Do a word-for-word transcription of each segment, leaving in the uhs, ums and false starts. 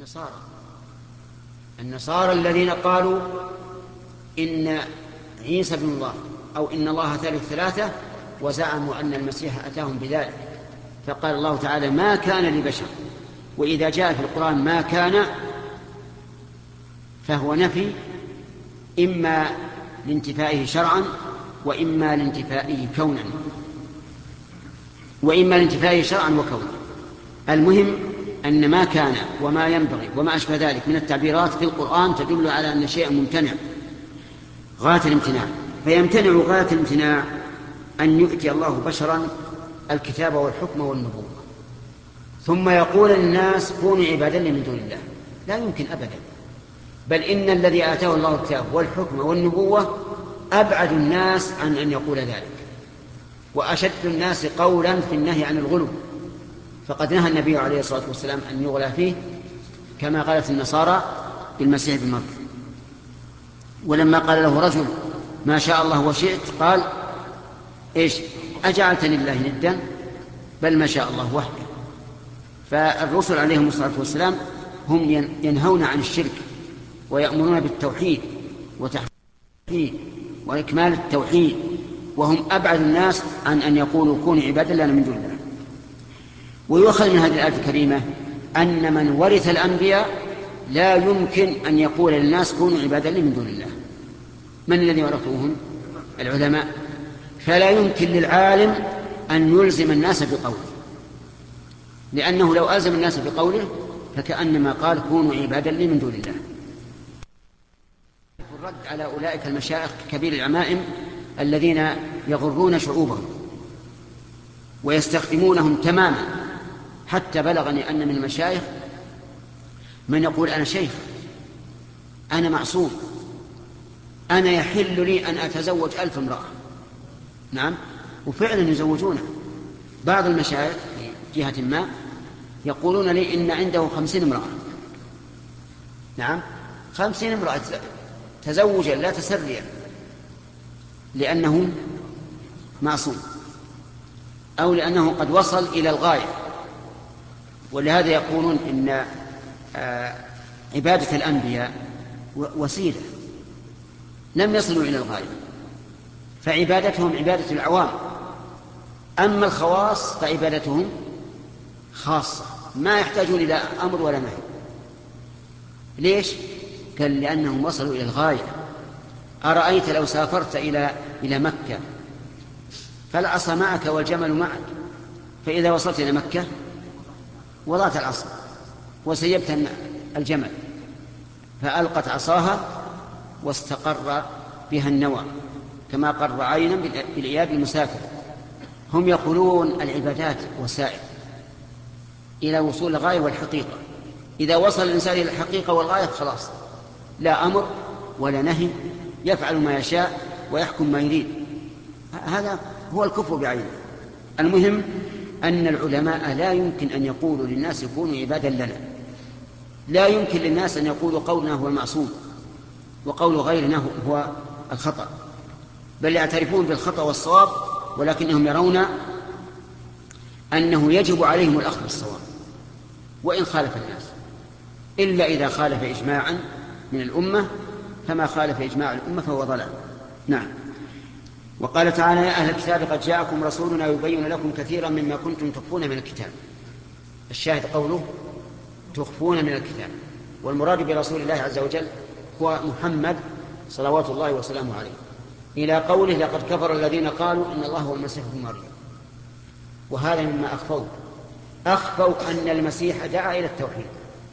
النصارى النصارى الذين قالوا إن عيسى بن الله أو إن الله ثالث ثلاثة، وزعموا أن المسيح أتاهم بذلك. فقال الله تعالى ما كان لبشر، وإذا جاء في القرآن ما كان فهو نفي، إما لانتفائه شرعا وإما لانتفائه كونا وإما لانتفائه شرعا وكونا. المهم أن ما كان وما ينبغي وما أشبه ذلك من التعبيرات في القرآن تدل على أن شيئا ممتنع غاية الامتناع. فيمتنع غاية الامتناع أن يؤتي الله بشرا الكتاب والحكم والنبوة ثم يقول للناس كونوا عبادا من دون الله. لا يمكن أبدا، بل إن الذي آتاه الله الكتاب والحكم والنبوة أبعد الناس عن أن يقول ذلك، وأشد الناس قولا في النهي عن الغلو. فقد نهى النبي عليه الصلاة والسلام أن يغلى فيه كما قالت النصارى بالمسيح بن مريم. ولما قال له رجل ما شاء الله وشئت قال إيش أجعلتني الله ندا بل ما شاء الله وحده. فالرسل عليهم الصلاة والسلام هم ينهون عن الشرك ويأمرون بالتوحيد وتحقيق وإكمال التوحيد، وهم أبعد الناس عن أن يقولوا كونوا عبادا لنا من دون الله. ويؤخذ من هذه الآية الكريمة أن من ورث الأنبياء لا يمكن أن يقول للناس كونوا عبادا لي من دون الله. من الذي ورثوهم؟ العلماء. فلا يمكن للعالم أن يلزم الناس بقوله، لأنه لو ألزم الناس بقوله فكأنما قال كونوا عبادا لي من دون الله. الرد على أولئك المشايخ كبير العمائم الذين يغرون شعوبهم ويستخدمونهم تماما، حتى بلغني أن من المشايخ من يقول أنا شيخ، أنا معصوم، أنا يحل لي أن أتزوج ألف امرأة. نعم، وفعلا يزوجونه. بعض المشايخ في جهة ما يقولون لي إن عنده خمسين امرأة. نعم، خمسين امرأة تزوجا لا تسريا، لأنه معصوم أو لأنه قد وصل إلى الغاية. ولهذا يقولون إن عبادة الأنبياء وسيلة، لم يصلوا إلى الغاية، فعبادتهم عبادة العوام، أما الخواص فعبادتهم خاصة ما يحتاجون إلى أمر ولا نهي. ليش؟ قال لأنهم وصلوا إلى الغاية. أرأيت لو سافرت إلى إلى مكة فالعصا معك والجمل معك، فإذا وصلت إلى مكة وضعت العصا وسيبت الجمل فألقت عصاها واستقر بها النوى كما قر عينا بالإياب المسافر. هم يقولون العبادات وسائل إلى وصول الغاية والحقيقة. إذا وصل الإنسان إلى الحقيقة والغاية خلاص، لا أمر ولا نهي، يفعل ما يشاء ويحكم ما يريد. هذا هو الكفر بعينه. المهم أن العلماء لا يمكن أن يقولوا للناس كونوا عبادا لنا، لا يمكن للناس أن يقولوا قولنا هو المعصوم وقول غيرنا هو الخطأ، بل يعترفون بالخطأ والصواب، ولكنهم يرون أنه يجب عليهم الأخذ بالصواب وإن خالف الناس، إلا إذا خالف إجماعا من الأمة، فما خالف إجماع الأمة فهو ضلال. نعم. وقال تعالى يا أهل الكتاب قد جاءكم رسولنا يبين لكم كثيرا مما كنتم تخفون من الكتاب. الشاهد قوله تخفون من الكتاب، والمراد برسول الله عز وجل هو محمد صلوات الله وسلامه عليه، إلى قوله لقد كفر الذين قالوا إن الله هو المسيح ابن مريم. وهذا مما أخفوا أخفوا أن المسيح دعا إلى التوحيد،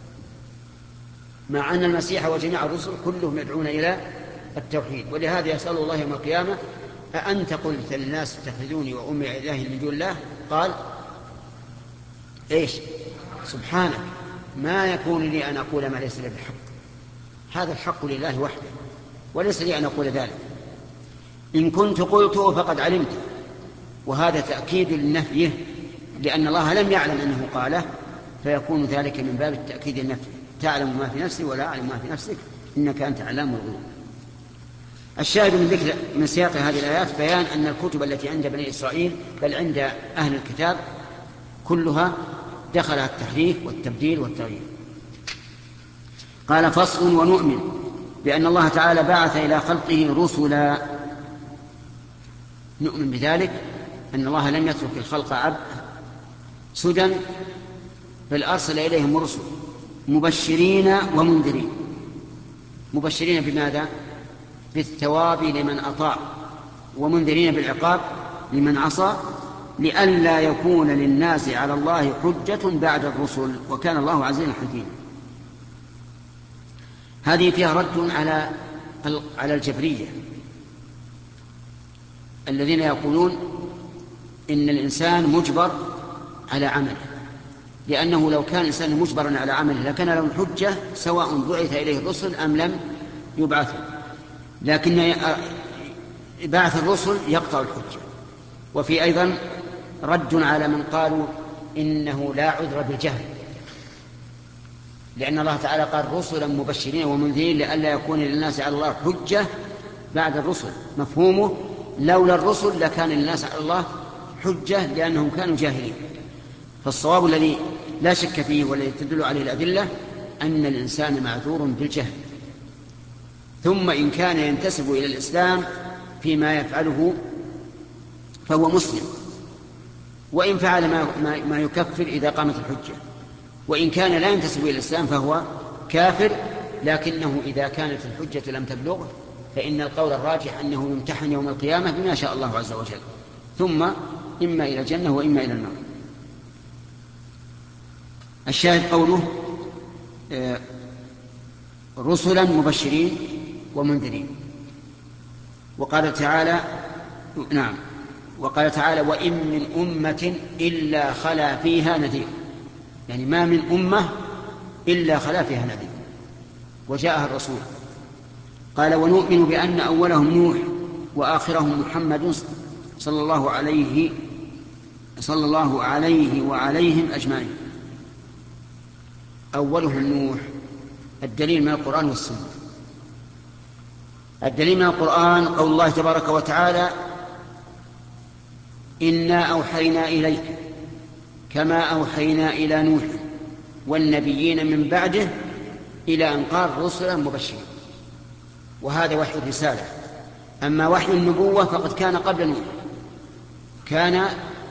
مع أن المسيح وجميع الرسل كلهم يدعون إلى التوحيد. ولهذا يسأل الله يوم القيامة أأنت قلت للناس اتخذوني وأمي إلهي من دون الله؟ قال إيش؟ سبحانك ما يكون لي أن أقول ما ليس لي بحق، هذا الحق لله وحده وليس لي أن أقول ذلك، إن كنت قلته فقد علمته. وهذا تأكيد لنفيه، لأن الله لم يعلم أنه قاله، فيكون ذلك من باب التأكيد النفي. تعلم ما في نفسي ولا أعلم ما في نفسك إنك أنت علام الغيوب. الشاهد من ذكر من سياق هذه الآيات بيان أن الكتب التي عند بني إسرائيل بل عند أهل الكتاب كلها دخلها التحريف والتبديل والتغيير. قال فصل ونؤمن بأن الله تعالى بعث إلى خلقه رسلا. نؤمن بذلك أن الله لم يترك الخلق عبد سدى، بل أرسل إليهم رسل مبشرين ومنذرين. مبشرين بماذا؟ بالثواب لمن أطاع، ومنذرين بالعقاب لمن عصى، لئلا يكون للناس على الله حجة بعد الرسل، وكان الله عزيزا حكيما. هذه فيها رد على على الجبرية الذين يقولون إن الإنسان مجبر على عمله، لأنه لو كان الإنسان مجبرا على عمله لكان له الحجة سواء بعث إليه الرسل أم لم يبعثوا، لكن بعث الرسل يقطع الحجة. وفي أيضا رد على من قالوا إنه لا عذر بالجهل، لأن الله تعالى قال رسلا مبشرين ومنذرين لئلا يكون للناس على الله حجة بعد الرسل. مفهومه لولا الرسل لكان للناس على الله حجة لأنهم كانوا جاهلين. فالصواب الذي لا شك فيه والذي تدل عليه الأدلة أن الإنسان معذور بالجهل، ثم إن كان ينتسب إلى الإسلام فيما يفعله فهو مسلم، وإن فعل ما, ما, ما يكفر إذا قامت الحجة، وإن كان لا ينتسب إلى الإسلام فهو كافر، لكنه إذا كانت الحجة لم تبلغه فإن القول الراجح أنه يمتحن يوم القيامة بما شاء الله عز وجل، ثم إما إلى الجنة وإما إلى النار. الشاهد قوله رسلا مبشرين ومنذرين. وقال تعالى نعم وقال تعالى وإن من أمة إلا خلا فيها نذير، يعني ما من أمة إلا خلا فيها نذير وجاءها الرسول. قال ونؤمن بأن أولهم نوح وآخرهم محمد صلى الله عليه صلى الله عليه وعليهم أجمعين. أولهم نوح، الدليل من القرآن والسنة. الدليل من القرآن قول الله تبارك وتعالى إنا أوحينا إليك كما أوحينا إلى نوح والنبيين من بعده إلى أن قال رسلا مبشرين، وهذا وحي الرسالة. أما وحي النبوة فقد كان قبل نوح، كان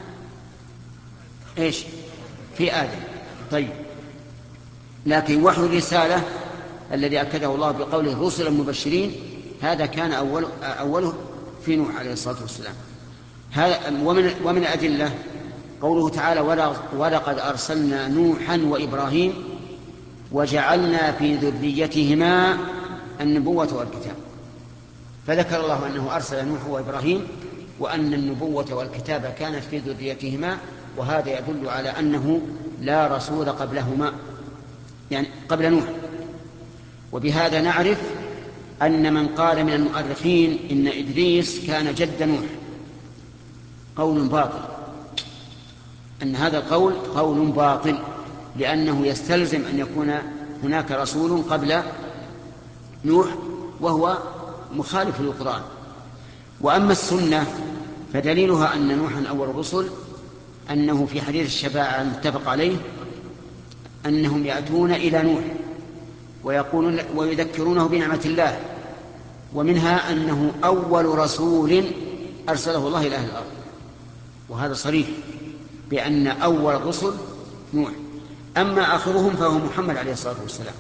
إيش في آدم. طيب، لكن وحي الرسالة الذي أكده الله بقوله رسلا مبشرين هذا كان أول أوله في نوح عليه الصلاة والسلام. ومن ومن الأدلة قوله تعالى ولقد أرسلنا نوحا وإبراهيم وجعلنا في ذريتهما النبوة والكتاب. فذكر الله أنه أرسل نوح وإبراهيم وأن النبوة والكتاب كانت في ذريتهما، وهذا يدل على أنه لا رسول قبلهما، يعني قبل نوح. وبهذا نعرف أن من قال من المؤرخين إن إدريس كان جد نوح قول باطل، أن هذا القول قول باطل، لأنه يستلزم أن يكون هناك رسول قبل نوح وهو مخالف للقرآن. وأما السنة فدليلها أن نوحا أول الرسل أنه في حديث الشفاعة المتفق عليه أنهم يأتون إلى نوح ويقولون ويذكرونه بنعمة الله، ومنها أنه أول رسول أرسله الله إلى أهل الأرض، وهذا صريح بأن أول الرسل نوح. أما آخرهم فهو محمد عليه الصلاة والسلام.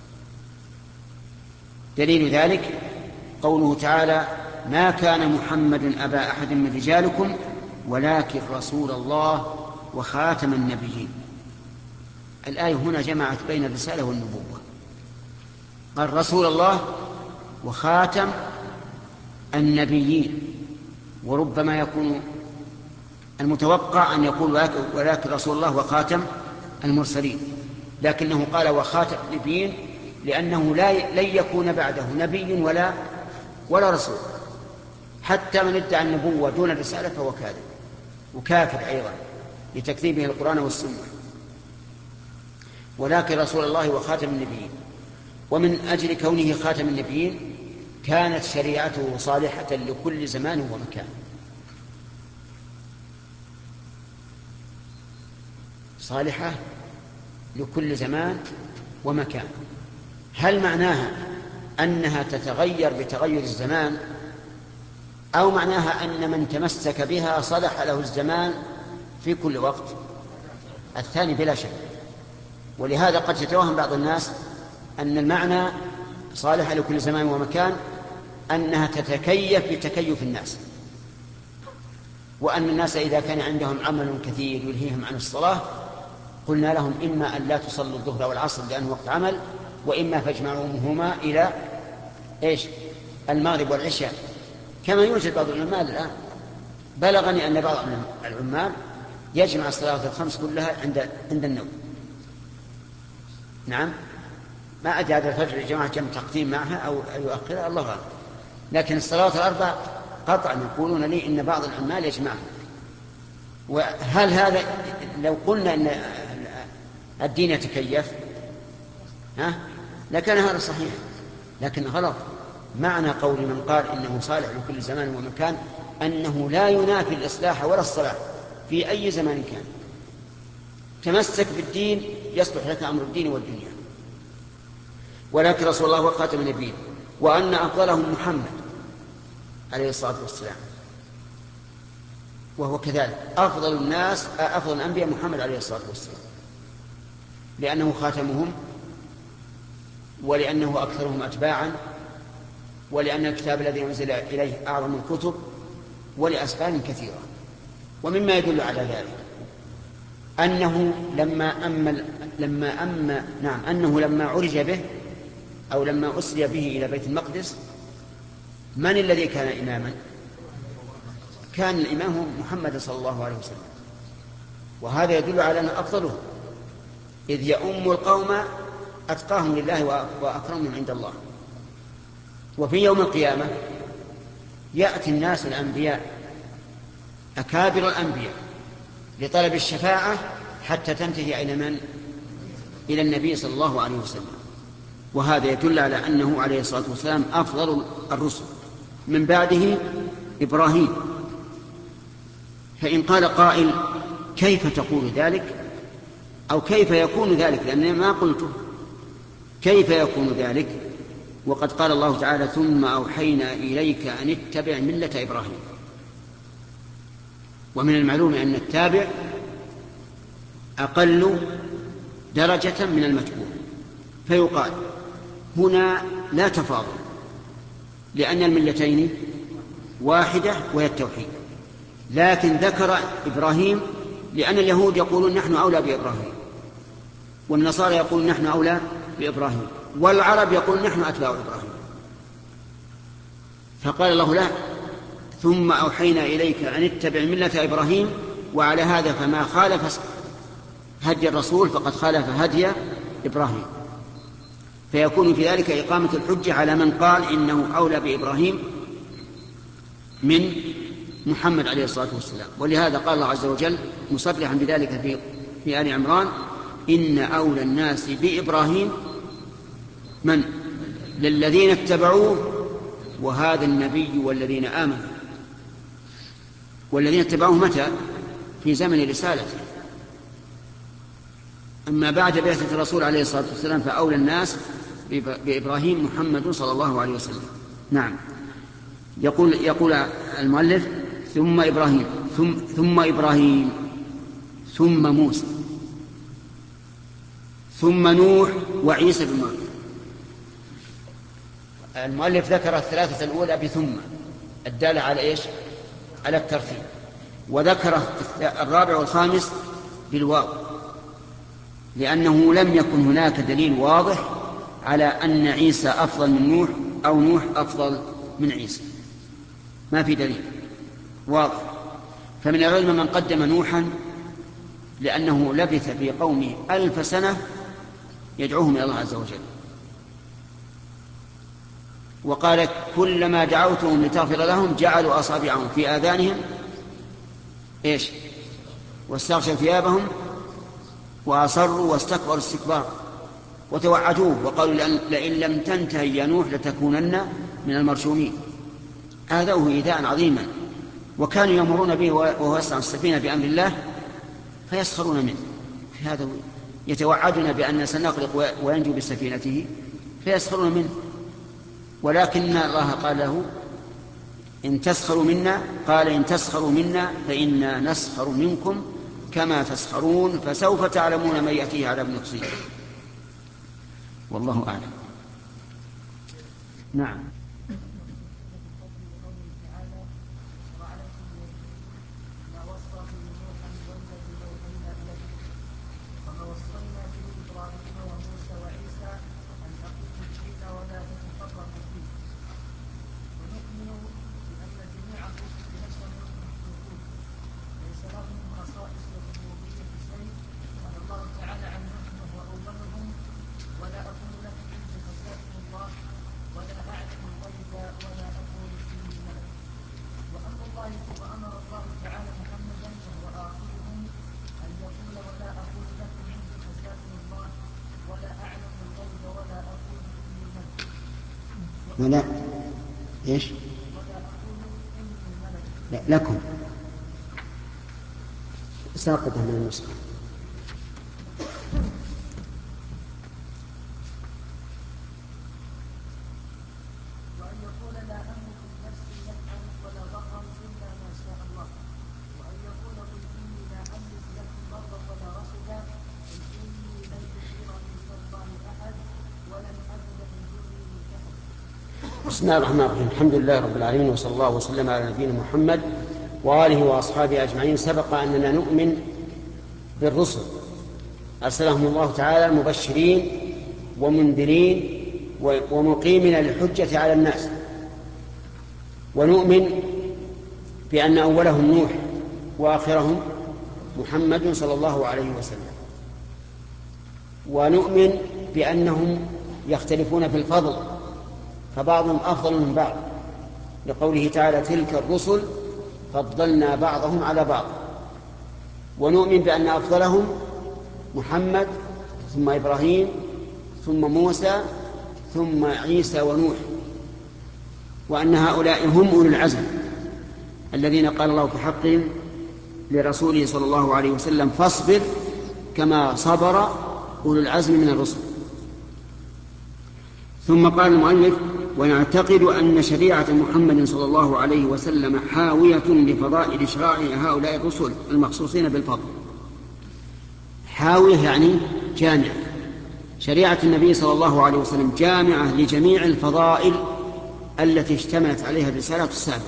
دليل ذلك قوله تعالى ما كان محمد أبا أحد من رجالكم ولكن رسول الله وخاتم النبيين. الآية هنا جمعت بين الرسالة والنبوة، قال رسول الله وخاتم النبيين، وربما يكون المتوقع أن يقول ولكن رسول الله وخاتم المرسلين، لكنه قال وخاتم النبيين لأنه لا لن يكون بعده نبي ولا ولا رسول، حتى من ادعى النبوة دون الرسالة فهو كاذب وكافر أيضا لتكذيبه القرآن والسنة. ولكن رسول الله وخاتم النبيين، ومن أجل كونه خاتم النبيين كانت شريعته صالحة لكل زمان ومكان. صالحة لكل زمان ومكان، هل معناها أنها تتغير بتغير الزمان، أو معناها أن من تمسك بها صلح له الزمان في كل وقت؟ الثاني بلا شك. ولهذا قد يتوهم بعض الناس أن المعنى صالح لكل زمان ومكان أنها تتكيف بتكيف الناس، وأن الناس إذا كان عندهم عمل كثير يلهيهم عن الصلاة قلنا لهم إما أن لا تصلوا الظهر والعصر لأنه وقت عمل، وإما فاجمعوهما إلى إيش؟ المغرب والعشاء، كما يوجد بعض العمال الآن. بلغني أن بعض العمال يجمع الصلاة الخمس كلها عند عند النوم. نعم، ما أدري هذا الفجر الجماعة كم تقديم معها أو يؤخرها، الله أعلم، لكن الصلاة الأربع قطعا يقولون لي إن بعض العمال يجمعها. وهل هذا لو قلنا أن الدين يتكيف ها لكان هذا صحيح، لكن غلط. معنى قول من قال إنه صالح لكل زمان ومكان أنه لا ينافي الإصلاح ولا الصلاح في أي زمان كان. تمسك بالدين يصلح لك أمر الدين والدنيا. ولكن رسول الله وخاتم النبيين، وأن أفضلهم محمد عليه الصلاة والسلام، وهو كذلك أفضل الناس أفضل الأنبياء محمد عليه الصلاة والسلام، لأنه خاتمهم، ولأنه أكثرهم أتباعا، ولأن الكتاب الذي أنزل إليه أعظم الكتب، ولأسباب كثيرة. ومما يدل على ذلك أنه لما أم لما أم نعم أنه لما عرج به أو لما أسري به إلى بيت المقدس، من الذي كان إماما؟ كان الإمام محمد صلى الله عليه وسلم، وهذا يدل على أنه أفضله، إذ يؤم القوم أتقاهم لله وأكرمهم عند الله. وفي يوم القيامة يأتي الناس الأنبياء أكابر الأنبياء لطلب الشفاعة حتى تنتهي إلى من؟ إلى النبي صلى الله عليه وسلم. وهذا يدل على أنه عليه الصلاة والسلام أفضل الرسل. من بعده إبراهيم. فإن قال قائل كيف تقول ذلك أو كيف يكون ذلك، لأنني ما قلته، كيف يكون ذلك وقد قال الله تعالى ثم أوحينا إليك أن اتبع ملة إبراهيم. ومن المعلوم أن التابع أقل درجة من المتبوع، فيقال هنا لا تفاضل، لأن الملتين واحدة وهي التوحيد، لكن ذكر إبراهيم لأن اليهود يقولون نحن أولى بإبراهيم، والنصارى يقولون نحن أولى بإبراهيم، والعرب يقولون نحن أتباع إبراهيم. فقال الله لا، ثم أوحينا إليك أن اتبع ملة إبراهيم، وعلى هذا فما خالف هدي الرسول فقد خالف هدي إبراهيم، فيكون في ذلك إقامة الحجة على من قال إنه أولى بإبراهيم من محمد عليه الصلاة والسلام. ولهذا قال الله عز وجل مصرحا بذلك في في آل عمران إن أولى الناس بإبراهيم من؟ للذين اتبعوه وهذا النبي والذين آمنوا. والذين اتبعوه متى؟ في زمن رسالته. أما بعد بعثة الرسول عليه الصلاة والسلام فأولى الناس بإبراهيم محمد صلى الله عليه وسلم. نعم. يقول يقول المؤلف ثم إبراهيم ثم, ثم إبراهيم ثم موسى ثم نوح وعيسى بن مريم. المؤلف ذكر الثلاثة الأولى بثم الدالة على إيش؟ على الترتيب، وذكر الرابع والخامس بالواو، لأنه لم يكن هناك دليل واضح على أن عيسى أفضل من نوح أو نوح أفضل من عيسى، ما في دليل واضح. فمن العلم من قدم نوحا لأنه لبث في قومه ألف سنة يدعوهم إلى الله عز وجل، وقال كلما دعوتهم لتغفر لهم جعلوا أصابعهم في آذانهم إيش؟ واستغشوا ثيابهم وأصروا واستكبروا استكبار وتوعدوه وقالوا لئن لم تنتهي يا نوح لتكونن من المرجومين. آذوه إيذاء عظيما، وكانوا يأمرون به وهو يصنع السفينة بأمر الله فيسخرون منه. في هذا يتوعدنا بأن سنغرق وينجو بسفينته، فيسخرون منه، ولكن الله قال له إن تسخروا منا، قال إن تسخروا منا فإنا نسخر منكم كما تسخرون فسوف تعلمون من يأتيه عذاب يخزيه. والله أعلم. نعم. ولا إيش؟ لا لكم ساقطة من النسخة. وأن يقول لا أملك لنفسي نفعا ولا ضرا إلا ما شاء الله. وأن يقول قل إني لا أملك لكم ضرا ولا رشدا قل إني لن يجيرني من الله أحد ولن أجد من دونه ملتحدا. بسم الله الرحمن الرحيم. الحمد لله رب العالمين، وصلى الله وسلم على نبينا محمد وآله وأصحابه أجمعين. سبق أننا نؤمن بالرسل أرسلهم الله تعالى مبشرين ومنذرين ومقيمين للحجة على الناس، ونؤمن بأن أولهم نوح وآخرهم محمد صلى الله عليه وسلم، ونؤمن بأنهم يختلفون في الفضل فبعضهم أفضل من بعض، لقوله تعالى تلك الرسل فضلنا بعضهم على بعض. ونؤمن بأن أفضلهم محمد ثم إبراهيم ثم موسى ثم عيسى ونوح، وأن هؤلاء هم أولو العزم الذين قال الله في حقهم لرسوله صلى الله عليه وسلم فاصبر كما صبر أولو العزم من الرسل. ثم قال المؤلف ونعتقد أن شريعة محمد صلى الله عليه وسلم حاوية لفضائل شرائع هؤلاء الرسل المخصوصين بالفضل. حاوية يعني جامعة، شريعة النبي صلى الله عليه وسلم جامعة لجميع الفضائل التي اشتملت عليها الرسالة السابقة.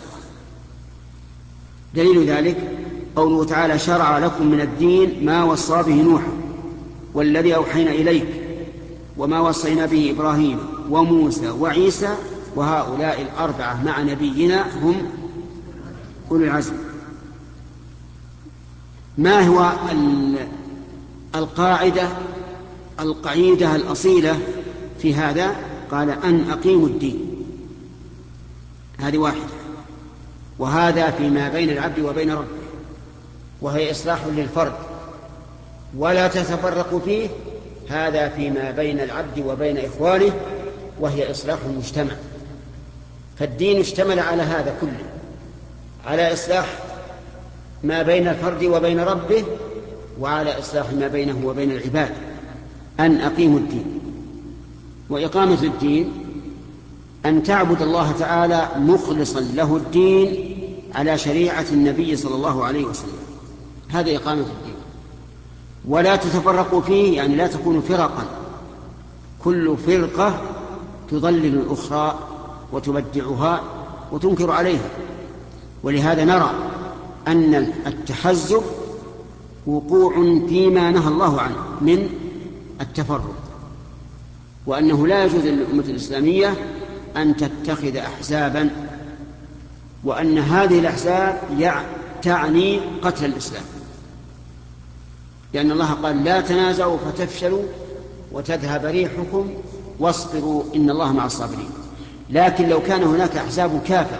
دليل ذلك قوله تعالى شرع لكم من الدين ما وصى به نوح والذي أوحينا إليك وما وصينا به إبراهيم وموسى وعيسى وهؤلاء الأربعة مع نبينا هم أولو العزم. ما هو القاعدة القاعدة الأصيلة في هذا؟ قال أن أقيموا الدين، هذه واحدة، وهذا فيما بين العبد وبين ربه، وهي إصلاح للفرد ولا تتفرقوا فيه، هذا فيما بين العبد وبين إخوانه، وهي إصلاح المجتمع. فالدين اشتمل على هذا كله، على إصلاح ما بين الفرد وبين ربه، وعلى إصلاح ما بينه وبين العباد. أن أقيموا الدين، وإقامة الدين أن تعبد الله تعالى مخلصا له الدين على شريعة النبي صلى الله عليه وسلم، هذا إقامة الدين. ولا تتفرقوا فيه، يعني لا تكونوا فرقا، كل فرقة تضلل الأخرى وتبدعها وتنكر عليها. ولهذا نرى أن التحزب وقوع فيما نهى الله عنه من التفرق، وأنه لا يجوز للأمة الإسلامية أن تتخذ أحزابا، وأن هذه الأحزاب تعني قتل الإسلام، لأن الله قال لا تنازعوا فتفشلوا وتذهب ريحكم واصبروا إن الله مع الصابرين. لكن لو كان هناك أحزاب كافرة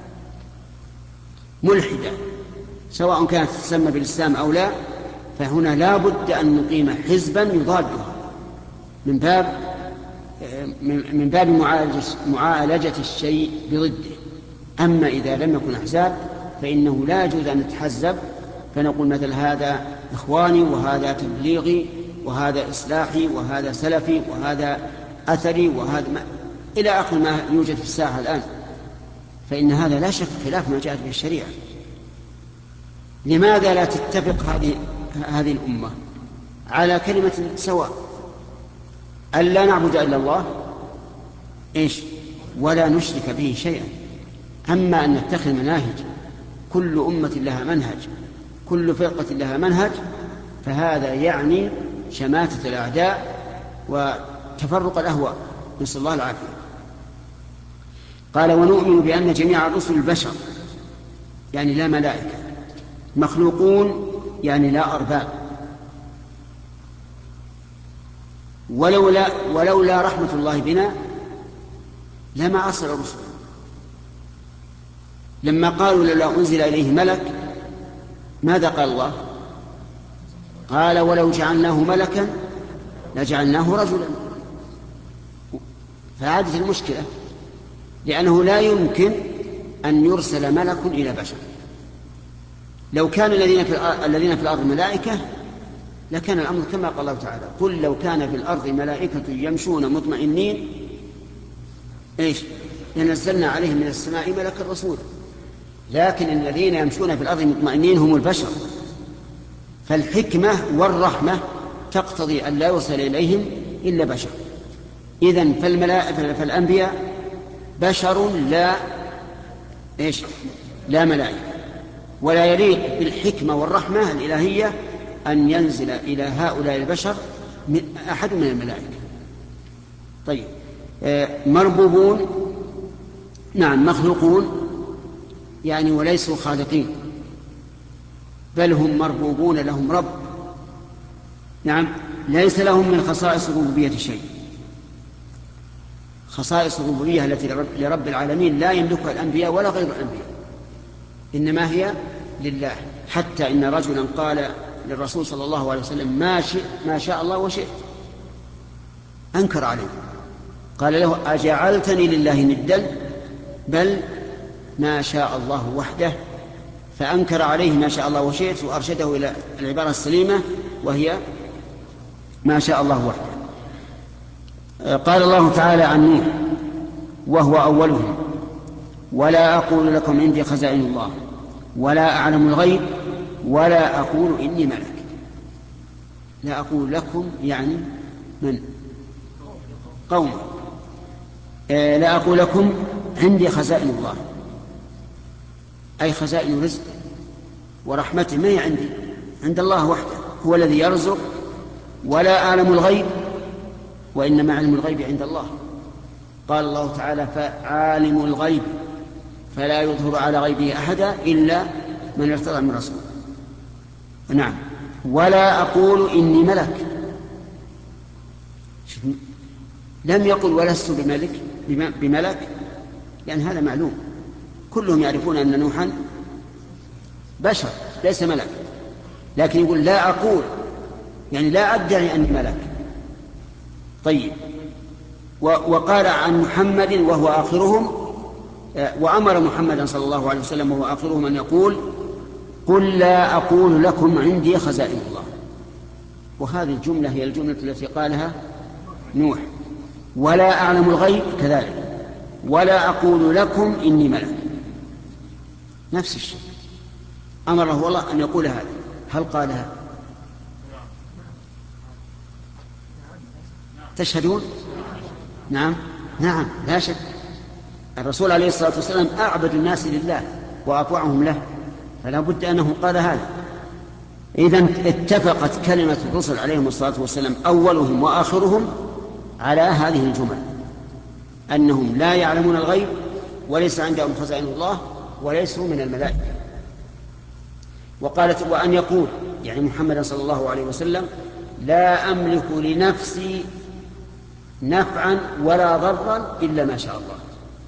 ملحدة سواء كانت تسمى بالإسلام أو لا، فهنا لا بد أن نقيم حزبا يضادها من باب من باب معالجة, معالجة الشيء بضده. أما إذا لم يكن أحزاب فإنه لا يجوز أن نتحزب فنقول مثل هذا إخواني وهذا تبليغي وهذا إصلاحي وهذا سلفي وهذا أثري وهذا ما إلى آخر ما يوجد في الساحة الآن، فإن هذا لا شك خلاف ما جاءت به الشريعة. لماذا لا تتفق هذه هذه الأمة على كلمة سواء، أن لا نعبد إلا الله إيش ولا نشرك به شيئا؟ أما أن نتخذ مناهج كل أمة لها منهج، كل فرقة لها منهج، فهذا يعني شماتة الأعداء وتفرق الأهواء، نسأل الله العافية. قال ونؤمن بأن جميع الرسل البشر، يعني لا ملائكة، مخلوقون يعني لا أرباب، ولولا, ولولا رحمة الله بنا لما أرسل الرسل. لما قالوا لولا أنزل إليه ملك ماذا قال الله؟ قال ولو جعلناه ملكا لجعلناه رجلا. فعادت المشكلة، لأنه لا يمكن أن يرسل ملك إلى بشر. لو كان الذين في الذين في الأرض ملائكة لكان الأمر كما قال الله تعالى قل لو كان في الأرض ملائكة يمشون مطمئنين إيش لنزلنا عليهم من السماء ملكا رسولا. لكن الذين يمشون في الأرض مطمئنين هم البشر، فالحكمة والرحمة تقتضي أن لا يرسل إليهم إلا بشر. إذن فالملائكة فالأنبياء بشر لا إيش لا ملائكة، ولا يليق بالحكمة والرحمة الإلهية أن ينزل إلى هؤلاء البشر أحد من الملائكة. طيب مربوبون نعم مخلوقون يعني وليسوا خالقين، بل هم مربوبون لهم رب. نعم ليس لهم من خصائص الربوبية شيء. خصائص الربوبية التي لرب العالمين لا يملكها الأنبياء ولا غير الأنبياء، إنما هي لله. حتى إن رجلا قال للرسول صلى الله عليه وسلم ما, ما شاء الله وشئت، أنكر عليه، قال له أجعلتني لله ندا بل ما شاء الله وحده، فأنكر عليه ما شاء الله وشئت وأرشده إلى العبارة السليمة وهي ما شاء الله وحده. قال الله تعالى عن نوح وهو أولهم ولا أقول لكم عندي خزائن الله ولا أعلم الغيب ولا أقول إني ملك. لا أقول لكم يعني من قوم، لا أقول لكم عندي خزائن الله أي خزائن رزق ورحمته ما هي عندي، عند الله وحده هو الذي يرزق. ولا أعلم الغيب وإنما علم الغيب عند الله. قال الله تعالى فعالم الغيب فلا يظهر على غيبه أحدا إلا من ارتضى من رسول. نعم ولا أقول إني ملك، لم يقل ولست بملك بملك لأن هذا معلوم، كلهم يعرفون أن نوحا بشر ليس ملك، لكن يقول لا أقول يعني لا أدعي أني ملك. طيب وقال عن محمد وهو آخرهم، وأمر محمدا صلى الله عليه وسلم وهو آخرهم أن يقول قل لا أقول لكم عندي خزائن الله. وهذه الجملة هي الجملة التي قالها نوح. ولا أعلم الغيب كذلك ولا أقول لكم إني ملك، نفس الشيء أمره الله أن يقول هذا. هل قالها؟ تشهدون؟ نعم نعم لا شك. الرسول عليه الصلاة والسلام أعبد الناس لله وأطوعهم له، فلا بد أنه قال هذا. إذن اتفقت كلمة الرسل عليهم الصلاة والسلام أولهم وآخرهم على هذه الجمل، أنهم لا يعلمون الغيب وليس عندهم خزائن الله وليسوا من الملائكة. وقالت وأن يقول يعني محمد صلى الله عليه وسلم لا أملك لنفسي نفعا ولا ضرا إلا ما شاء الله.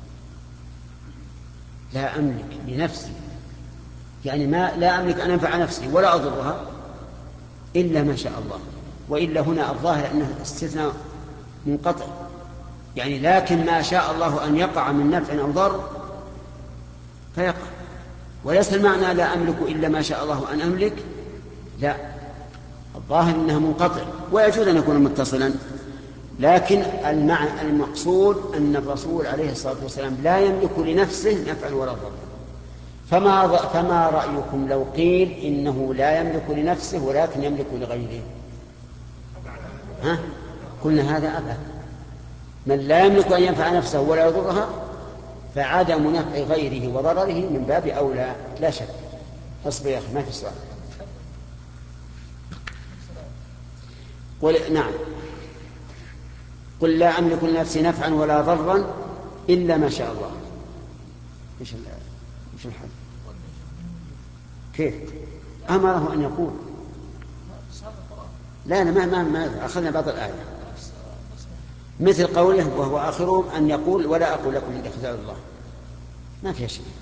لا أملك لنفسي يعني ما لا أملك أن أنفع نفسي ولا أضرها إلا ما شاء الله. وإلا هنا الظاهر أنه استثناء منقطع، يعني لكن ما شاء الله أن يقع من نفع أو ضر فيقع، وليس المعنى لا أملك إلا ما شاء الله أن أملك، لا، الظاهر أنها منقطع ويجوز أن يكون متصلا. لكن المعنى المقصود أن الرسول عليه الصلاة والسلام لا يملك لنفسه نفعا ولا ضرا. فما, فما رأيكم لو قيل إنه لا يملك لنفسه ولكن يملك لغيره؟ ها؟ قلنا هذا أبعد. من لا يملك أن ينفع نفسه ولا يضرها فعدم نفع غيره وضرره من باب أولى لا شك. اصبر يا أخي ما في سؤال. قل نعم. قل لا أملك لنفسي نفعا ولا ضرا إلا ما شاء الله. إيش إيش الحل؟ كيف؟ أمره أن يقول. لا لا ما ما ما أخذنا بعض الآية مثل قوله وهو آخرهم أن يقول ولا أقول لكم عند خزائن الله. ما فيها شيء.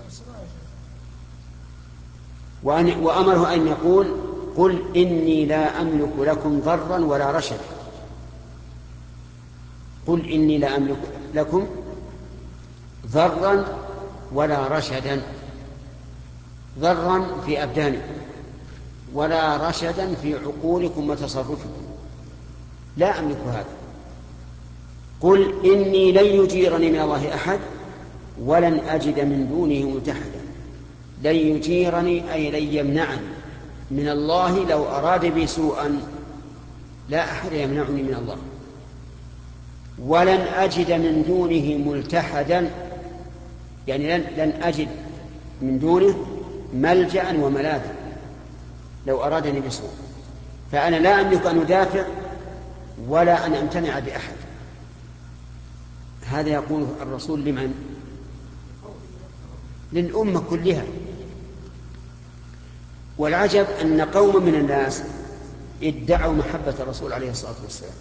وأن وأمره أن يقول قل إني لا أملك لكم ضرا ولا رشدا. قل إني لا أملك لكم ضرا ولا رشدا. ضرا في أبدانكم ولا رشدا في عقولكم وتصرفكم. لا أملك هذا. قل إني لن يجيرني من الله أحد ولن أجد من دونه ملتحدا. لن يجيرني أي لن يمنعني من الله لو أراد بي سوءا لا أحد يمنعني من الله. ولن أجد من دونه ملتحدا يعني لن, لن أجد من دونه ملجأ وملاذا لو أرادني بسوء. فأنا لا أملك أن أدافع ولا أن أمتنع بأحد. هذا يقول الرسول لمن؟ للأمة كلها. والعجب أن قوم من الناس ادعوا محبة الرسول عليه الصلاة والسلام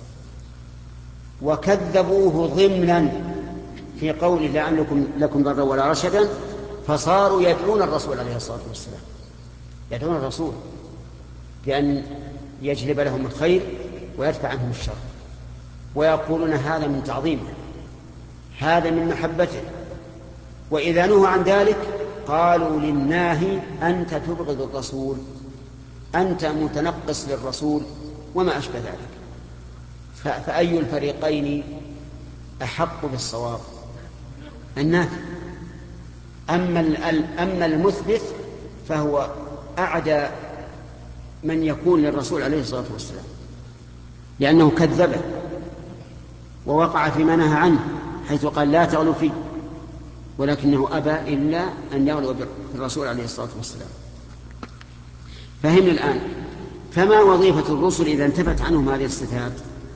وكذبوه ضمنا في قوله لا أملك لكم ضرا ولا رشدا، فصاروا يدعون الرسول عليه الصلاة والسلام، يدعون الرسول بأن يجلب لهم الخير ويدفع عنهم الشر، ويقولون هذا من تعظيمه، هذا من محبته. وإذا نهوا عن ذلك قالوا للناهي أنت تبغض الرسول، أنت متنقص للرسول وما أشبه ذلك. فأي الفريقين أحق بالصواب؟ النافي. أما أما المثبت فهو أعدى من يكون للرسول عليه الصلاة والسلام، لأنه كذبه ووقع فيما نهى عنه حيث قال لا تغلوا فيه، ولكنه أبى إلا أن يغلو بالرسول عليه الصلاة والسلام. فهمنا الآن. فما وظيفة الرسل إذا انتفت عنهم هذه الصفات؟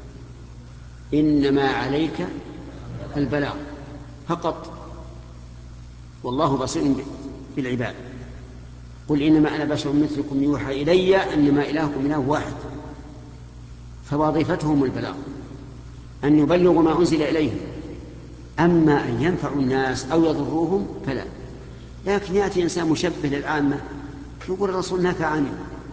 إنما عليك البلاغ فقط، والله بصير بالعباد. قل إنما أنا بشر مثلكم يوحى إلي أنما إلهكم إله واحد. فوظيفتهم البلاغ، أن يبلغوا ما أنزل إليهم. أما أن ينفعوا الناس أو يضروهم فلا. لكن يأتي إنسان مشبه للعامة يقول الرسول نفعني،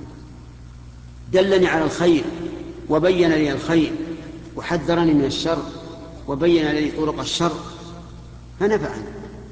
دلني على الخير وبين لي الخير وحذرني من الشر وبين لي طرق الشر فنفعني.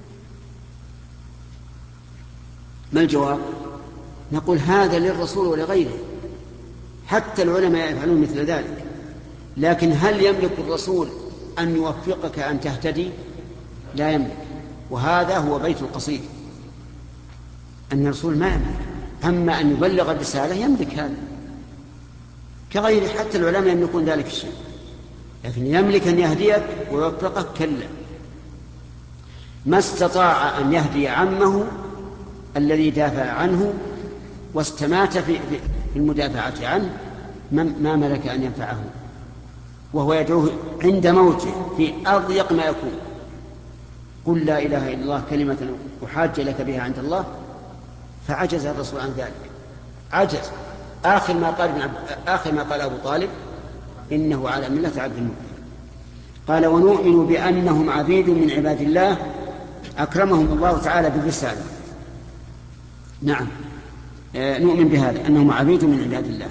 ما الجواب؟ نقول هذا للرسول ولغيره، حتى العلماء يفعلون مثل ذلك. لكن هل يملك الرسول أن يوفقك أن تهتدي؟ لا يملك. وهذا هو بيت القصيد، أن الرسول ما يملك. أما أن يبلغ الرسالة يملك هذا كغيره، حتى العلماء يملكون ذلك الشيء. لكن يملك أن يهديك ويوفقك كلا. ما استطاع أن يهدي عمه الذي دافع عنه واستمات في المدافعة عنه ما ملك أن ينفعه، وهو يدعوه عند موته في أضيق ما يكون. قل لا إله إلا الله كلمة أحاج لك بها عند الله. فعجز الرسول عن ذلك، عجز. آخر ما قال ابن عب... آخر ما قال أبو طالب إنه على ملة عبد المطلب. قال ونؤمن بأنهم عبيد من عباد الله أكرمهم الله تعالى بالرسالة. نعم آه نؤمن بهذا، أنهم عبيد من عباد الله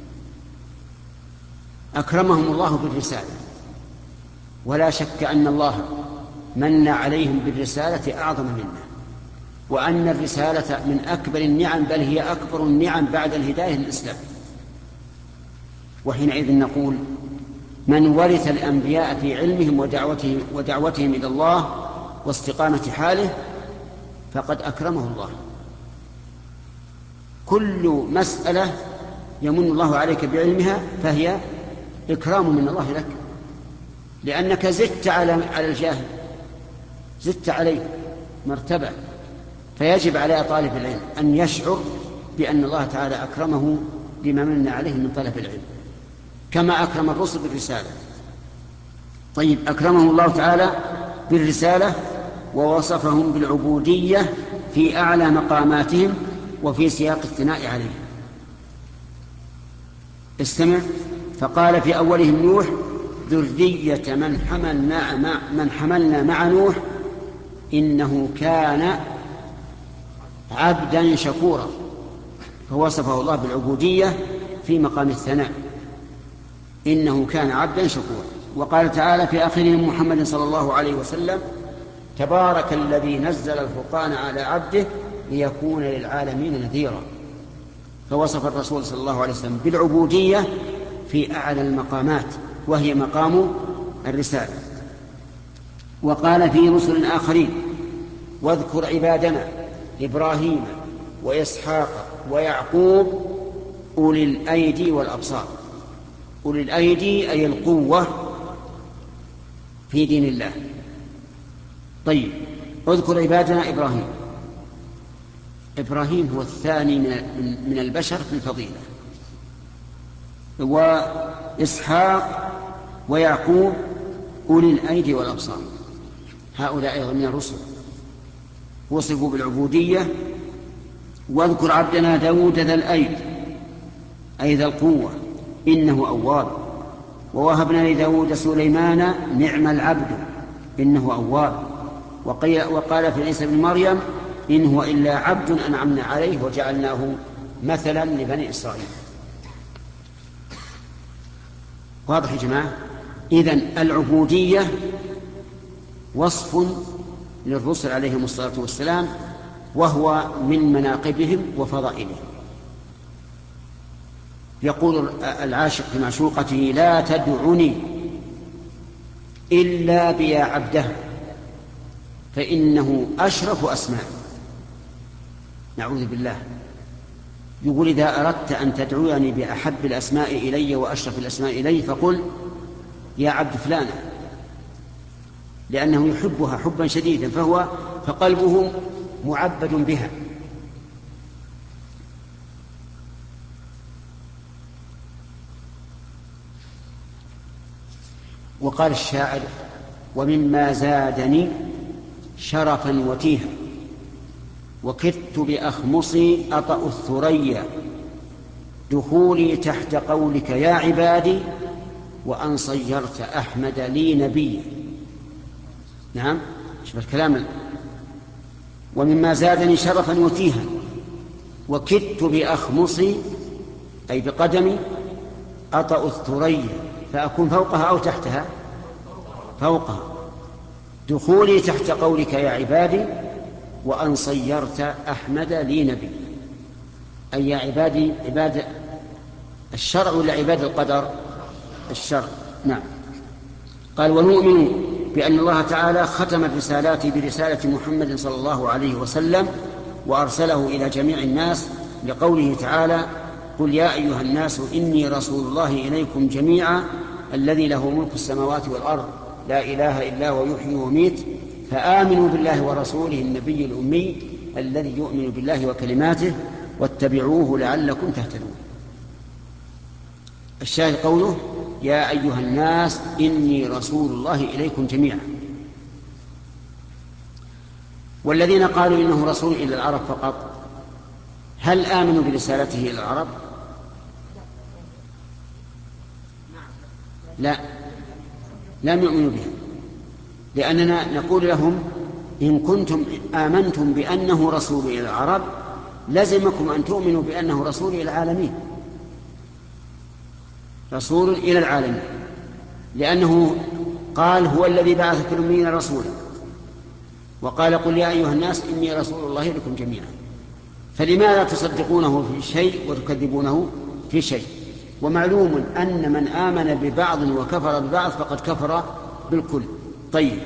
أكرمهم الله بالرسالة، ولا شك أن الله من عليهم بالرسالة أعظم منا، وأن الرسالة من أكبر النعم، بل هي أكبر النعم بعد الهداية للإسلام. وحينئذ نقول من ورث الأنبياء في علمهم ودعوتهم, ودعوتهم إلى الله واستقامة حاله فقد أكرمه الله. كل مسألة يمن الله عليك بعلمها فهي إكرام من الله لك، لأنك زدت على على الجاهل، زدت عليه مرتبة. فيجب على طالب العلم أن يشعر بأن الله تعالى أكرمه بما من عليه من طلب العلم، كما أكرم الرسل بالرسالة. طيب، أكرمه الله تعالى بالرسالة ووصفهم بالعبودية في أعلى مقاماتهم وفي سياق الثناء عليه. استمع، فقال في أولهم نوح ذرية من حملنا مع, من حملنا مع نوح إنه كان عبدا شكورا، فوصفه الله بالعبودية في مقام الثناء، إنه كان عبدا شكورا. وقال تعالى في آخرهم محمد صلى الله عليه وسلم تبارك الذي نزل الفرقان على عبده ليكون للعالمين نذيرا، فوصف الرسول صلى الله عليه وسلم بالعبودية في أعلى المقامات وهي مقام الرسالة. وقال في رسل آخرين واذكر عبادنا إبراهيم وإسحاق ويعقوب أولي الأيدي والأبصار. أولي الأيدي أي القوة في دين الله. طيب، اذكر عبادنا إبراهيم. إبراهيم هو الثاني من البشر في الفضيلة، وإسحاق ويعقوب أولي الأيدي والأبصار، هؤلاء أيضا من الرسل وصفوا بالعبودية. واذكر عبدنا داود ذا الأيد أي ذا القوة إنه أواب، ووهبنا لداود سليمان نعم العبد إنه أواب. وقال في عيسى بن مريم إن هو إلا عبد أنعمنا عليه وجعلناه مثلا لبني إسرائيل. واضح يا جماعة؟ إذن العبودية وصف للرسل عليهم الصلاة والسلام، وهو من مناقبهم وفضائلهم. يقول العاشق لمعشوقته لا تدعني إلا بيا عبده فإنه أشرف أسماء. نعوذ بالله. يقول إذا أردت أن تدعوني بأحب الأسماء إلي وأشرف الأسماء إلي فقل يا عبد فلانة، لأنه يحبها حبا شديدا، فهو فقلبه معبد بها. وقال الشاعر ومما زادني شرفا وتيها وكدت بأخمصي أطأ الثريا دخولي تحت قولك يا عبادي وأن صيرت أحمد لي نبيا. نعم، شوف الكلام. ومما زادني شرفا وتيها وكدت بأخمصي أي بقدمي أطأ الثريا، فأكون فوقها أو تحتها؟ فوقها. دخولي تحت قولك يا عبادي وأن صيرت أحمد لي نبي، أي يا عبادي عباد الشرع ولا عباد القدر؟ الشرع. نعم. قال ونؤمن بأن الله تعالى ختم الرسالات برسالة محمد صلى الله عليه وسلم وأرسله إلى جميع الناس، لقوله تعالى قل يا أيها الناس إني رسول الله إليكم جميعا الذي له ملك السماوات والأرض لا إله إلا هو يحيي ويميت فآمنوا بالله ورسوله النبي الأمي الذي يؤمن بالله وكلماته واتبعوه لعلكم تهتدون. الشاهد قوله يا أيها الناس إني رسول الله إليكم جميعا. والذين قالوا إنه رسول إلى العرب فقط، هل آمنوا برسالته إلى العرب؟ لا، لم يؤمنوا بها، لأننا نقول لهم إن كنتم آمنتم بأنه رسول إلى العرب لزمكم أن تؤمنوا بأنه رسول إلى العالمين، رسول إلى العالمين، لأنه قال هو الذي بعث في الأميين رسولا، وقال قل يا أيها الناس إني رسول الله لكم جميعا. فلماذا تصدقونه في شيء وتكذبونه في شيء؟ ومعلوم أن من آمن ببعض وكفر ببعض فقد كفر بالكل. طيب،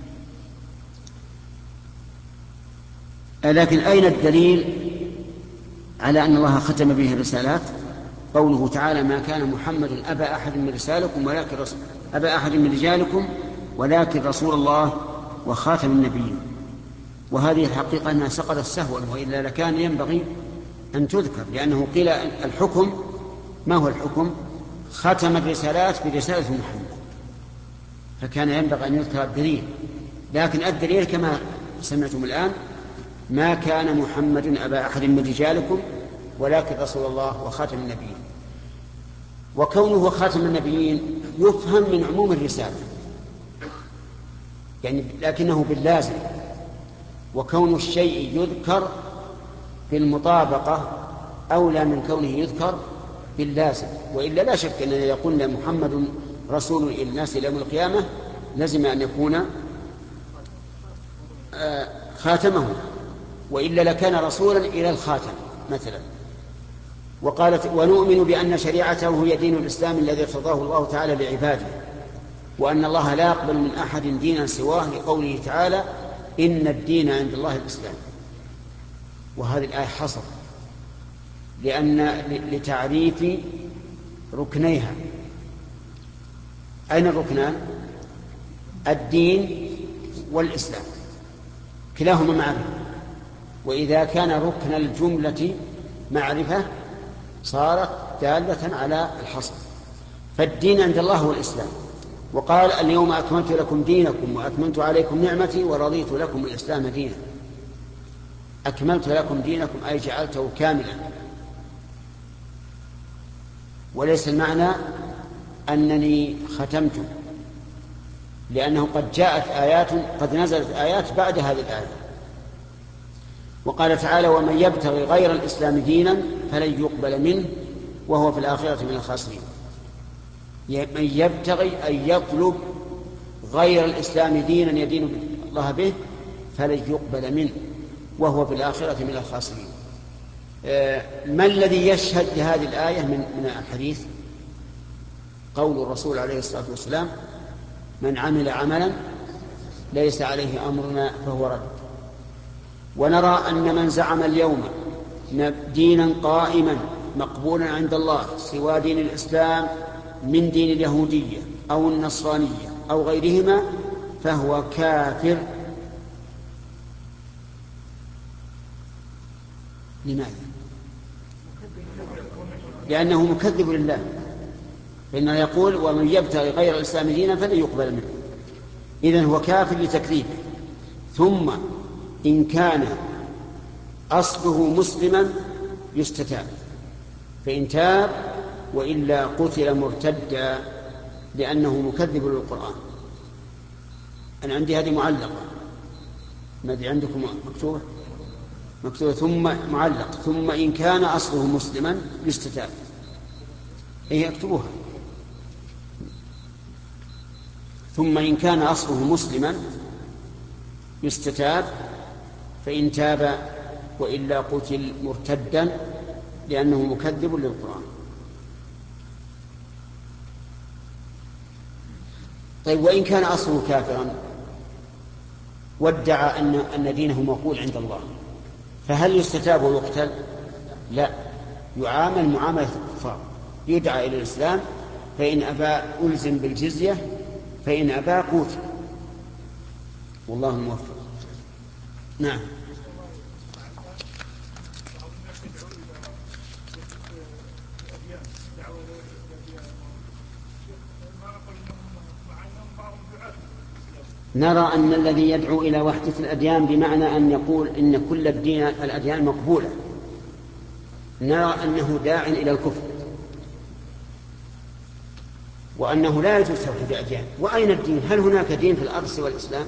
لكن أين الدليل على أن الله ختم به الرسالات؟ قوله تعالى: ما كان محمد أبا أحد من رسالكم ولكن رسول أبا أحد من رجالكم ولكن رسول الله وخاتم النبيين. وهذه الحقيقة أنها سقطت سهوا، وإلا لكان ينبغي أن تذكر، لأنه قيل الحكم. ما هو الحكم؟ ختم الرسالات برسالة محمد، فكان ينبغي أن يذكر الدليل. لكن الدليل كما سمعتم الآن: ما كان محمد أبا أحد من رجالكم ولكن رسول الله وخاتم النبيين. وكونه خاتم النبيين يفهم من عموم الرسالة، يعني لكنه باللازم. وكون الشيء يذكر بالمطابقة أولى من كونه يذكر باللازم، وإلا لا شك أن يقول محمد رسول إلى الناس إلى يوم القيامة لازم أن يكون خاتمه، وإلا لكان رسولا إلى الخاتم مثلا. وقالت: ونؤمن بأن شريعته هي دين الإسلام الذي ارتضاه الله تعالى لعباده، وأن الله لا يقبل من أحد دينا سواه، لقوله تعالى: إن الدين عند الله الإسلام. وهذه الآية حصر لأن لتعريف ركنيها. أين الركنان؟ الدين والإسلام كلاهما معرفة، وإذا كان ركن الجملة معرفة صارت دالة على الحصر. فالدين عند الله هو الإسلام، وقال: اليوم أكملت لكم دينكم وأتممت عليكم نعمتي ورضيت لكم الإسلام دينا. أكملت لكم دينكم أي جعلته كاملا، وليس المعنى أنني ختمت، لأنه قد جاءت آيات قد نزلت آيات بعد هذه الآية. وقال تعالى: ومن يبتغي غير الإسلام دينا فلن يقبل منه وهو في الآخرة من الخاسرين. من يبتغي أي يطلب غير الإسلام دينا يدين الله به فلن يقبل منه وهو في الآخرة من الخاسرين. ما الذي يشهد لهذه الآية من من الحديث؟ قول الرسول عليه الصلاة والسلام: من عمل عملا ليس عليه أمرنا فهو رد. ونرى أن من زعم اليوم دينا قائما مقبولا عند الله سوى دين الإسلام من دين اليهودية أو النصرانية أو غيرهما فهو كافر. لماذا؟ لأنه مكذب لله، فإنه يقول: ومن يبتغي غير الإسلام دينا فلن يقبل منه. إذن هو كافر لتكذيبه. ثم إن كان أصله مسلما يستتاب، فإن تاب وإلا قتل مرتدا لأنه مكذب للقرآن. أنا عندي هذه معلقة، ما أدري عندكم مكتوبة؟ مكتوبة ثم معلق ثم إن كان أصله مسلما يستتاب. إيه اكتبوها. ثم إن كان أصله مسلما يستتاب، فإن تاب وإلا قتل مرتدا لأنه مكذب للقرآن. طيب، وإن كان أصله كافرا وادعى أن أن دينه مقبول عند الله، فهل يستتاب ويقتل؟ لا، يعامل معاملة الكفار، يدعى إلى الإسلام، فإن أبى ألزم بالجزية، فإن أبى قتل. والله الموفق. نعم. نرى أن الذي يدعو إلى وحدة الأديان بمعنى أن يقول إن كل الدين الأديان مقبولة، نرى أنه داع إلى الكفر، وأنه لا يجوز توحيد الأديان. وأين الدين؟ هل هناك دين في الأرض سوى الإسلام؟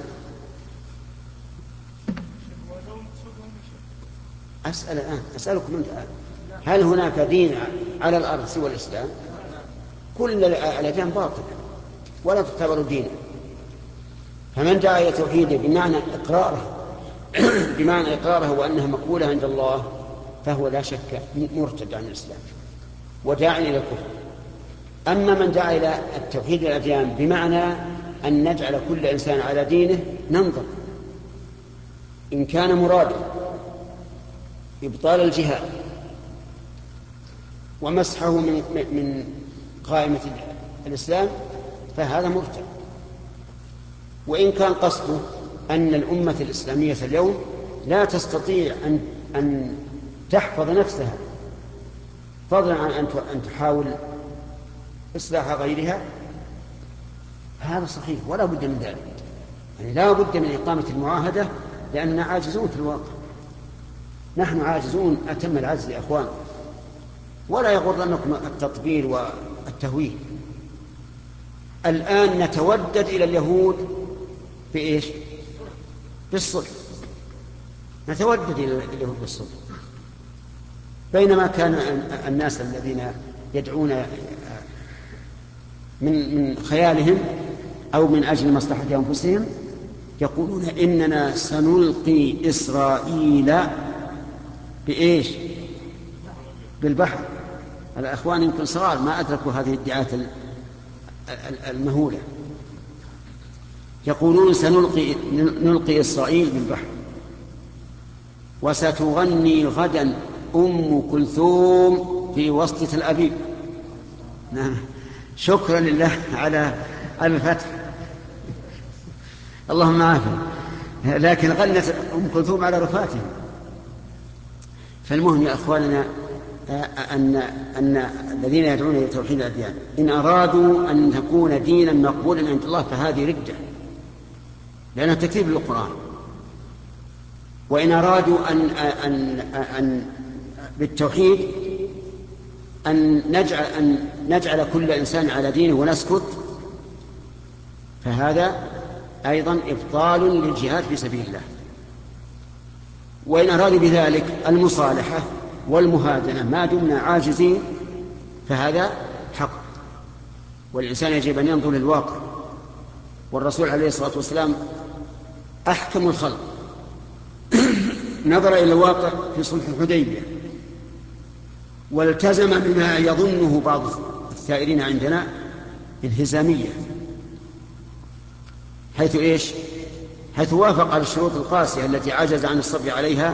أسأل الآن أسألكم أنت الآن، هل هناك دين على الأرض سوى الإسلام؟ كل الأديان باطلة ولا تعتبر دينا. فمن دعا إلى توحيده بمعنى إقراره بمعنى إقراره وأنها مقبولة عند الله فهو لا شك مرتد عن الإسلام وداع إلى الكفر. أما من دعا إلى التوحيد الأديان بمعنى أن نجعل كل إنسان على دينه، ننظر إن كان مراده إبطال الجهاد ومسحه من من قائمة الإسلام فهذا مرتد. وإن كان قصده أن الأمة الإسلامية اليوم لا تستطيع أن أن تحفظ نفسها فضلا عن أن تحاول إصلاح غيرها، هذا صحيح ولا بد من ذلك، يعني لا بد من إقامة المعاهدة، لأننا عاجزون في الواقع، نحن عاجزون أتم العجز يا أخوان. ولا يغرنكم التطبيل والتهويل. الآن نتودد إلى اليهود بإيش؟ بالصلح، نتودد إلى اليهود بالصلح، بينما كان الناس الذين يدعون من من خيالهم أو من أجل مصلحة أنفسهم يقولون إننا سنلقي إسرائيل بإيش؟ بالبحر. الأخوان يمكن صغار ما أدركوا هذه الادعاءات المهولة. يقولون سنلقي نلقي إسرائيل بالبحر، وستغني غدا أم كلثوم في وسط تل أبيب. نعم، شكرا لله على الفتح، اللهم عافية. لكن غنت أم كلثوم على رفاتهم. فالمهم يا أخواننا أن أن الذين يدعون إلى توحيد الأديان إن أرادوا أن تكون دينا مقبولا عند الله فهذه ردة، لأنها تكذيب للقرآن. وإن أرادوا أن أن أن بالتوحيد أن نجعل أن نجعل كل إنسان على دينه ونسكت، فهذا أيضا إبطال للجهاد في سبيل الله. وإن أرادوا بذلك المصالحة والمهادنة ما دمنا عاجزين فهذا حق، والإنسان يجب أن ينظر للواقع. والرسول عليه الصلاة والسلام أحكم الخلق نظر إلى الواقع في صلح الحديبية والتزم بما يظنه بعض الثائرين عندنا الهزامية، حيث إيش؟ حيث وافق على الشروط القاسية التي عجز عن الصبر عليها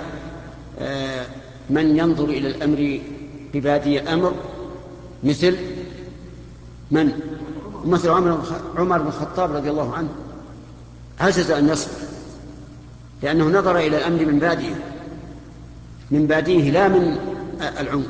من ينظر إلى الأمر ببادي الأمر مثل من؟ مثل عمر بن الخطاب رضي الله عنه، عجز أن يصبر لأنه نظر إلى الأمر من باديه من باديه لا من العمق،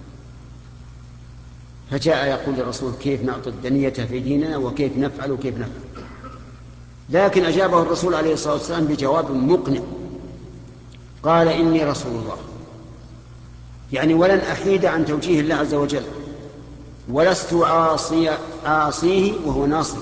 فجاء يقول للرسول كيف نعطي الدنية في ديننا وكيف نفعل وكيف نفعل. لكن أجابه الرسول عليه الصلاة والسلام بجواب مقنع، قال إني رسول الله، يعني ولن أحيد عن توجيه الله عز وجل، ولست عاصي عاصيه وهو ناصر.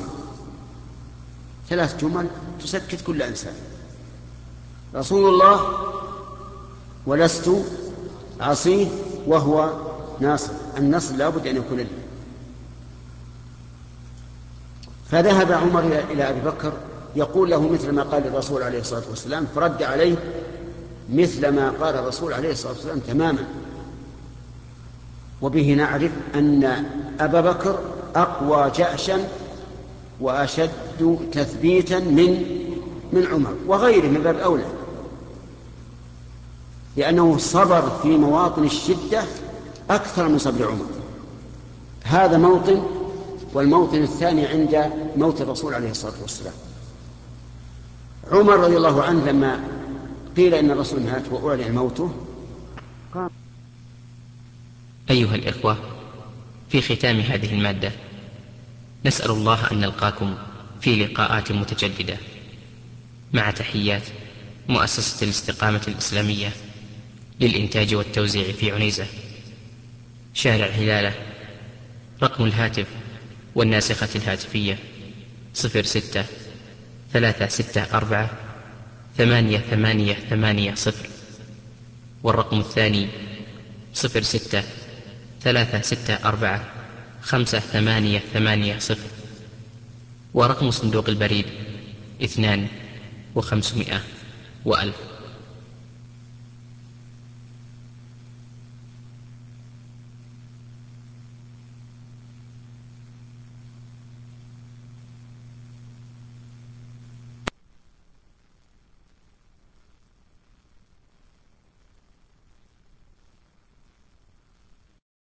ثلاث جمل تسكت كل إنسان: رسول الله، ولست عاصيه، وهو ناصر. النصر لا بد أن يكون له. فذهب عمر إلى أبي بكر يقول له مثل ما قال الرسول عليه الصلاة والسلام، فرد عليه مثل ما قال الرسول عليه الصلاة والسلام تماما. وبه نعرف أن أبا بكر أقوى جأشا وأشد تثبيتا من من عمر وغيره من باب أولى، لأنه صبر في مواطن الشدة أكثر من صبر عمر. هذا موطن، والموطن الثاني عند موت الرسول عليه الصلاة والسلام. عمر رضي الله عنه لما قيل إن الرسول مات وأعلن موته قام. أيها الإخوة، في ختام هذه المادة نسأل الله أن نلقاكم في لقاءات متجددة، مع تحيات مؤسسة الاستقامة الإسلامية للإنتاج والتوزيع في عنيزة، شارع هلالة. رقم الهاتف والناسخة الهاتفية صفر ستة ثلاثة ستة أربعة ثمانية ثمانية ثمانية صفر، والرقم الثاني صفر ستة ثلاثة ستة أربعة خمسة ثمانية ثمانية صفر، ورقم صندوق البريد اثنان وخمسمائة وألف.